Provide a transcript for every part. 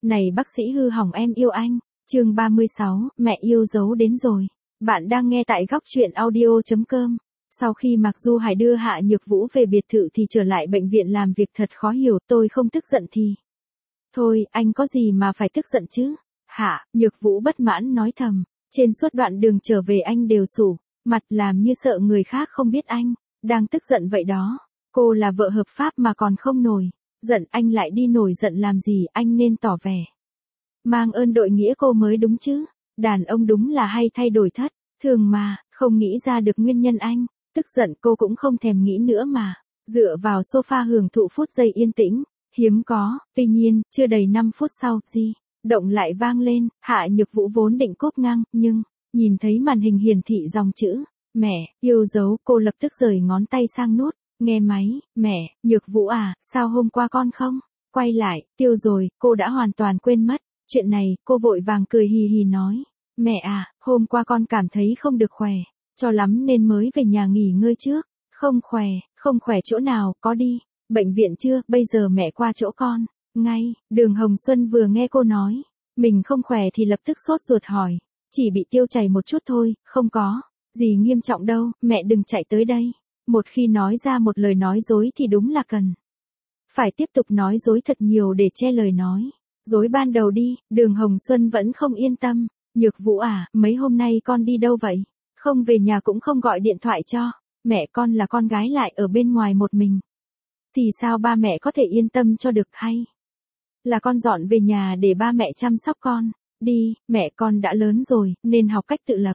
Này bác sĩ hư hỏng em yêu anh. Chương 36, mẹ yêu dấu đến rồi. Bạn đang nghe tại góc truyện audio.com. Sau khi Mạc Du Hải đưa Hạ Nhược Vũ về biệt thự thì trở lại bệnh viện làm việc thật khó hiểu, tôi không tức giận thì. Thôi, anh có gì mà phải tức giận chứ? Hạ Nhược Vũ bất mãn nói thầm, trên suốt đoạn đường trở về anh đều sụ mặt làm như sợ người khác không biết anh đang tức giận vậy đó. Cô là vợ hợp pháp mà còn không nổi giận, anh lại đi nổi giận làm gì, anh nên tỏ vẻ mang ơn đội nghĩa cô mới đúng chứ. Đàn ông đúng là hay thay đổi thất thường mà, không nghĩ ra được nguyên nhân anh tức giận. Cô cũng không thèm nghĩ nữa mà dựa vào sofa hưởng thụ phút giây yên tĩnh hiếm có. Tuy nhiên, chưa đầy 5 phút sau, di động lại vang lên. Hạ Nhược Vũ vốn định cúp ngang, nhưng nhìn thấy màn hình hiển thị dòng chữ mẹ yêu dấu, cô lập tức rời ngón tay sang nút nghe máy. Mẹ Nhược Vũ à, sao hôm qua con không quay lại? Tiêu rồi, cô đã hoàn toàn quên mất chuyện này. Cô vội vàng cười hì hì nói, mẹ à, hôm qua con cảm thấy không được khỏe cho lắm nên mới về nhà nghỉ ngơi trước. Không khỏe chỗ nào, có đi bệnh viện chưa? Bây giờ mẹ qua chỗ con ngay. Đường Hồng Xuân vừa nghe cô nói mình không khỏe thì lập tức sốt ruột hỏi, chỉ bị tiêu chảy một chút thôi, không có gì nghiêm trọng đâu, mẹ đừng chạy tới đây. Một khi nói ra một lời nói dối thì đúng là cần phải tiếp tục nói dối thật nhiều để che lời nói dối ban đầu đi. Đường Hồng Xuân vẫn không yên tâm, Nhược Vũ à, mấy hôm nay con đi đâu vậy? Không về nhà cũng không gọi điện thoại cho mẹ. Con là con gái lại ở bên ngoài một mình thì sao ba mẹ có thể yên tâm cho được, hay là con dọn về nhà để ba mẹ chăm sóc con đi? Mẹ con đã lớn rồi nên học cách tự lập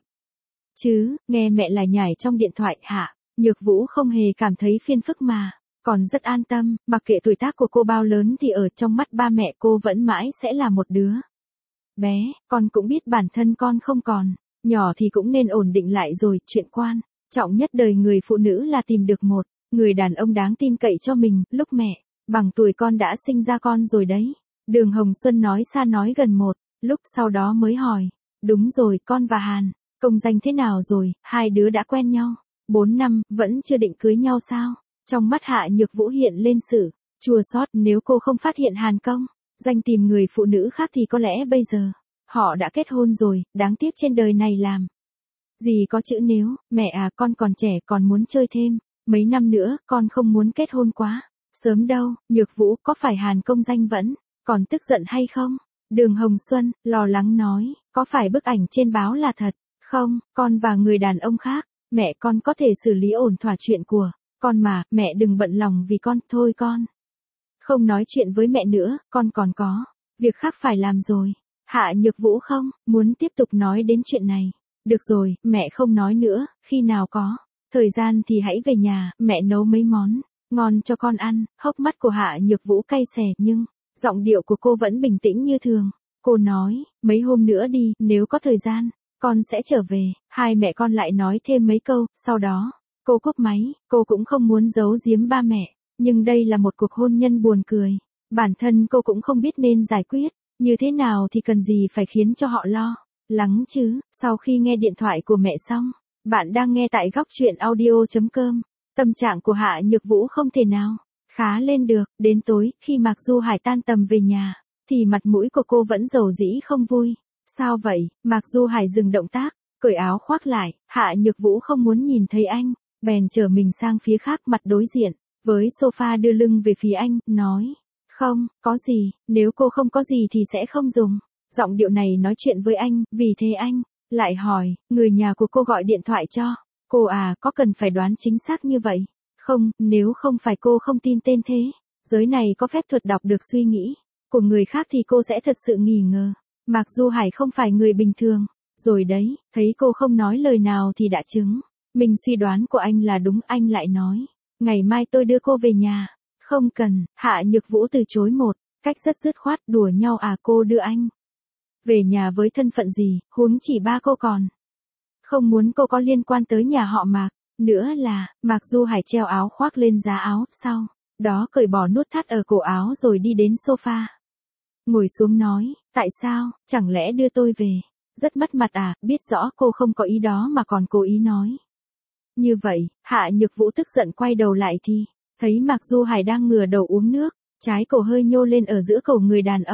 chứ. Nghe mẹ lải nhải trong điện thoại, Hạ Nhược Vũ không hề cảm thấy phiền phức mà còn rất an tâm. Mặc kệ tuổi tác của cô bao lớn thì ở trong mắt ba mẹ cô vẫn mãi sẽ là một đứa bé. Con cũng biết bản thân con không còn nhỏ thì cũng nên ổn định lại rồi. Chuyện quan trọng nhất đời người phụ nữ là tìm được một người đàn ông đáng tin cậy cho mình. Lúc mẹ bằng tuổi con đã sinh ra con rồi đấy. Đường Hồng Xuân nói xa nói gần một lúc sau đó mới hỏi, đúng rồi, con và Hàn công danh thế nào rồi? Hai đứa đã quen nhau 4 năm, vẫn chưa định cưới nhau sao? Trong mắt Hạ Nhược Vũ hiện lên sự chua xót. Nếu cô không phát hiện Hàn công danh tìm người phụ nữ khác thì có lẽ bây giờ họ đã kết hôn rồi. Đáng tiếc trên đời này làm gì có chữ nếu. Mẹ à, con còn trẻ, còn muốn chơi thêm mấy năm nữa, con không muốn kết hôn quá sớm đâu. Nhược Vũ, có phải Hàn công danh vẫn còn tức giận hay không? Đường Hồng Xuân lo lắng nói, có phải bức ảnh trên báo là thật không? Con và người đàn ông khác, mẹ con có thể xử lý ổn thỏa chuyện của con mà. Mẹ đừng bận lòng vì con. Thôi con không nói chuyện với mẹ nữa, con còn có việc khác phải làm rồi. Hạ Nhược Vũ không muốn tiếp tục nói đến chuyện này. Được rồi, mẹ không nói nữa, khi nào có thời gian thì hãy về nhà, mẹ nấu mấy món ngon cho con ăn. Hốc mắt của Hạ Nhược Vũ cay xè nhưng giọng điệu của cô vẫn bình tĩnh như thường. Cô nói, mấy hôm nữa đi, nếu có thời gian con sẽ trở về. Hai mẹ con lại nói thêm mấy câu, sau đó cô cúp máy. Cô cũng không muốn giấu giếm ba mẹ, nhưng đây là một cuộc hôn nhân buồn cười. Bản thân cô cũng không biết nên giải quyết như thế nào thì cần gì phải khiến cho họ lo lắng chứ. Sau khi nghe điện thoại của mẹ xong, bạn đang nghe tại góc truyện audio.com. Tâm trạng của Hạ Nhược Vũ không thể nào khá lên được. Đến tối, khi Mạc Du Hải tan tầm về nhà, thì mặt mũi của cô vẫn dầu dĩ không vui. Sao vậy? Mạc Du Hải dừng động tác, cởi áo khoác lại. Hạ Nhược Vũ không muốn nhìn thấy anh, bèn trở mình sang phía khác, mặt đối diện với sofa, đưa lưng về phía anh, nói, không có gì, nếu cô không có gì thì sẽ không dùng giọng điệu này nói chuyện với anh. Vì thế anh lại hỏi, người nhà của cô gọi điện thoại cho cô à? Có cần phải đoán chính xác như vậy không? Nếu không phải cô không tin tên thế giới này có phép thuật đọc được suy nghĩ của người khác thì cô sẽ thật sự nghi ngờ Mạc Du Hải không phải người bình thường rồi đấy. Thấy cô không nói lời nào thì đã chứng mình suy đoán của anh là đúng. Anh lại nói, ngày mai tôi đưa cô về nhà. Không cần. Hạ Nhược Vũ từ chối một cách rất dứt khoát. Đùa nhau à? Cô đưa anh về nhà với thân phận gì? Huống chỉ ba cô còn không muốn cô có liên quan tới nhà họ Mạc nữa là. Mạc Du Hải treo áo khoác lên giá áo, sau đó cởi bỏ nút thắt ở cổ áo rồi đi đến sofa, ngồi xuống nói, tại sao, chẳng lẽ đưa tôi về rất mất mặt à? Biết rõ cô không có ý đó mà còn cố ý nói như vậy. Hạ Nhược Vũ tức giận quay đầu lại thì thấy Mạc Du Hải đang ngửa đầu uống nước, trái cổ hơi nhô lên ở giữa cổ người đàn ông.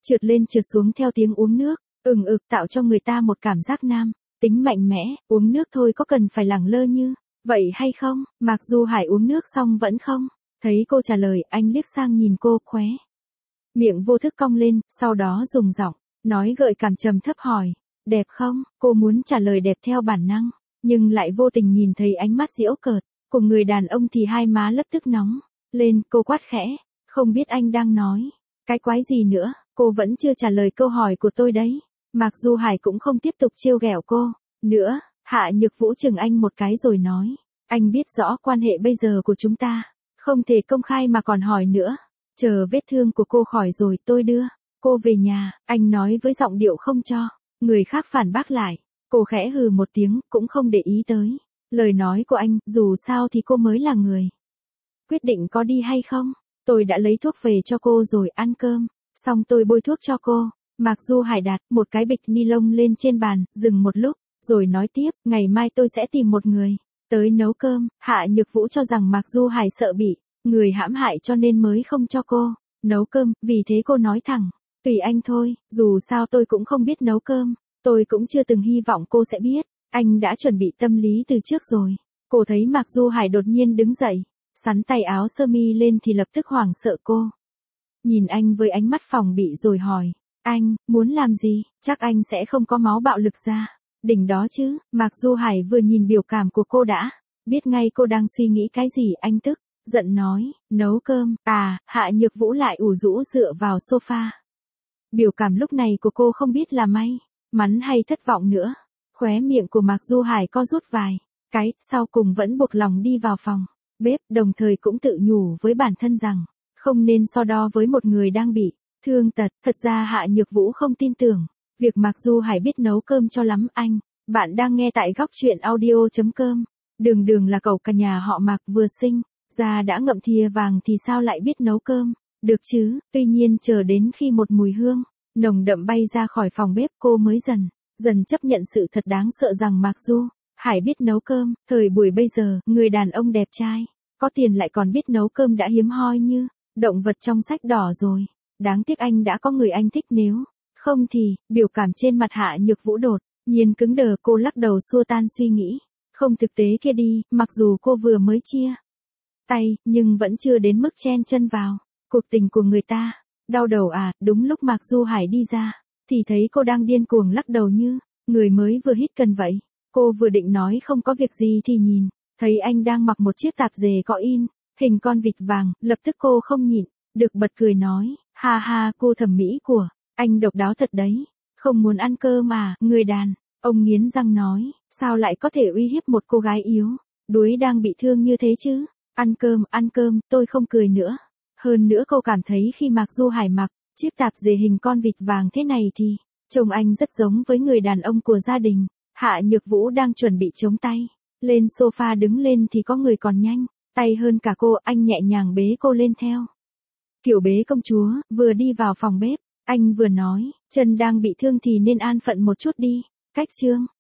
trượt lên trượt xuống theo tiếng uống nước, tạo cho người ta một cảm giác nam tính mạnh mẽ, uống nước thôi có cần phải lẳng lơ như vậy hay không? Mạc Du Hải uống nước xong vẫn không thấy cô trả lời, anh liếc sang nhìn cô, khóe miệng vô thức cong lên, sau đó dùng giọng nói gợi cảm trầm thấp hỏi, đẹp không? Cô muốn trả lời đẹp theo bản năng, nhưng lại vô tình nhìn thấy ánh mắt giễu cợt của người đàn ông thì hai má lập tức nóng lên, cô quát khẽ, không biết anh đang nói cái quái gì nữa, cô vẫn chưa trả lời câu hỏi của tôi đấy. Mạc Du Hải cũng không tiếp tục trêu ghẹo cô nữa, Hạ Nhược Vũ chừng anh một cái rồi nói, anh biết rõ quan hệ bây giờ của chúng ta không thể công khai mà còn hỏi nữa, chờ vết thương của cô khỏi rồi tôi đưa cô về nhà, anh nói với giọng điệu không cho người khác phản bác lại. Cô khẽ hừ một tiếng, cũng không để ý tới lời nói của anh, dù sao thì cô mới là người quyết định có đi hay không. Tôi đã lấy thuốc về cho cô rồi, ăn cơm xong tôi bôi thuốc cho cô. Mạc Du Hải đặt một cái bịch ni lông lên trên bàn, dừng một lúc, rồi nói tiếp, ngày mai tôi sẽ tìm một người tới nấu cơm. Hạ Nhược Vũ cho rằng Mạc Du Hải sợ bị người hãm hại cho nên mới không cho cô nấu cơm, vì thế cô nói thẳng, tùy anh thôi, dù sao tôi cũng không biết nấu cơm, tôi cũng chưa từng hy vọng cô sẽ biết, anh đã chuẩn bị tâm lý từ trước rồi. Cô thấy Mạc Du Hải đột nhiên đứng dậy, sắn tay áo sơ mi lên thì lập tức hoảng sợ. Cô nhìn anh với ánh mắt phòng bị rồi hỏi, anh muốn làm gì? Chắc anh sẽ không có máu bạo lực ra đỉnh đó chứ? Mạc Du Hải vừa nhìn biểu cảm của cô đã biết ngay cô đang suy nghĩ cái gì. Anh tức giận nói, nấu cơm à? Hạ Nhược Vũ lại ủ rũ dựa vào sofa. Biểu cảm lúc này của cô không biết là may mắn hay thất vọng nữa. Khóe miệng của Mạc Du Hải co rút vài cái, sau cùng vẫn buộc lòng đi vào phòng bếp, đồng thời cũng tự nhủ với bản thân rằng không nên so đo với một người đang bị thương tật. Thật ra Hạ Nhược Vũ không tin tưởng việc Mạc Du Hải biết nấu cơm cho lắm. Bạn đang nghe tại góc truyện audio.com. Đường là cậu cả nhà họ Mạc, vừa sinh ra đã ngậm thìa vàng thì sao lại biết nấu cơm được chứ? Tuy nhiên chờ đến khi một mùi hương nồng đậm bay ra khỏi phòng bếp, cô mới dần chấp nhận sự thật đáng sợ rằng Mạc Du Hải biết nấu cơm. Thời buổi bây giờ, người đàn ông đẹp trai, có tiền lại còn biết nấu cơm đã hiếm hoi như động vật trong sách đỏ rồi. Đáng tiếc anh đã có người anh thích, nếu không thì, biểu cảm trên mặt Hạ Nhược Vũ đột nhiên cứng đờ. Cô lắc đầu xua tan suy nghĩ không thực tế kia đi, mặc dù cô vừa mới chia tay, nhưng vẫn chưa đến mức chen chân vào cuộc tình của người ta. Đau đầu à? Đúng lúc Mạc Du Hải đi ra, thì thấy cô đang điên cuồng lắc đầu như người mới vừa hít cần vậy. Cô vừa định nói không có việc gì thì nhìn thấy anh đang mặc một chiếc tạp dề có in hình con vịt vàng, lập tức cô không nhịn được bật cười nói, ha ha, cô thẩm mỹ của anh độc đáo thật đấy. Không muốn ăn cơm à? Người đàn ông nghiến răng nói, sao lại có thể uy hiếp một cô gái yếu đuối đang bị thương như thế chứ? Ăn cơm, tôi không cười nữa. Hơn nữa cô cảm thấy khi Mạc Du Hải mặc chiếc tạp dề hình con vịt vàng thế này thì trông anh rất giống với người đàn ông của gia đình. Hạ Nhược Vũ đang chuẩn bị chống tay lên sofa đứng lên thì có người còn nhanh tay hơn cả cô. Anh nhẹ nhàng bế cô lên theo kiểu bế công chúa, vừa đi vào phòng bếp, anh vừa nói, chân đang bị thương thì nên an phận một chút đi. Cách chương